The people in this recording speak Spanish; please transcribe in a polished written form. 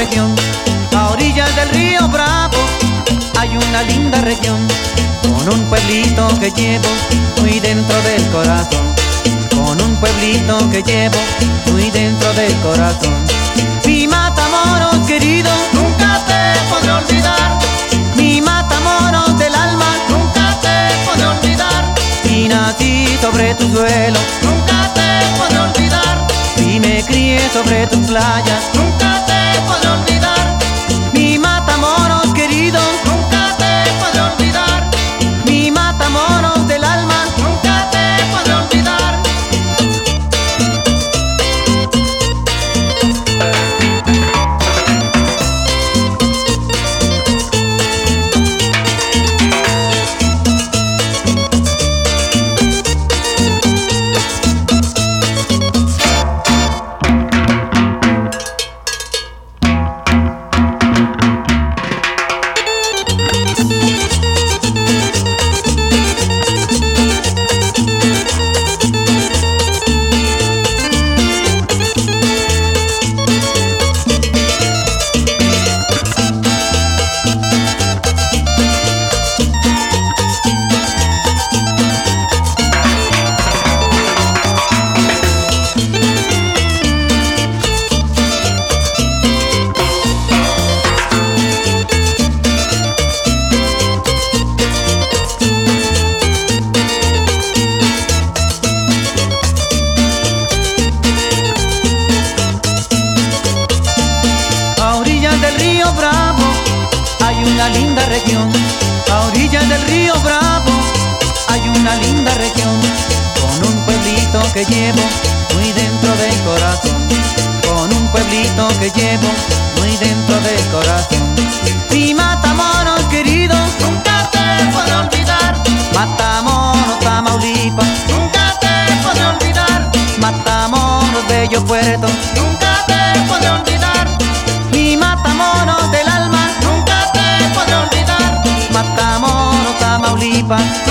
región, a orillas del río Bravo, hay una linda región, con un pueblito que llevo muy dentro del corazón, con un pueblito que llevo muy dentro del corazón. Mi Matamoros querido, nunca te podré olvidar, mi Matamoros del alma, nunca te podré olvidar. Si nací sobre tu suelo, nunca te podré olvidar, si me crié sobre tus playas, nunca te podré olvidar. Mi Matamoros querido, nunca te podré olvidar, mi Matamoros del alma, nunca te podré olvidar. Una linda región, a orillas del río Bravo, hay una linda región, con un pueblito que llevo muy dentro del corazón, con un pueblito que llevo muy dentro del corazón. Mi Matamoros querido, nunca te podré olvidar, Matamoros, Tamaulipas, nunca te podré olvidar, Matamoros, bello puerto, nunca te podré olvidar, mi Matamoros del alma, nunca te podré olvidar, Matamoros, Tamaulipas.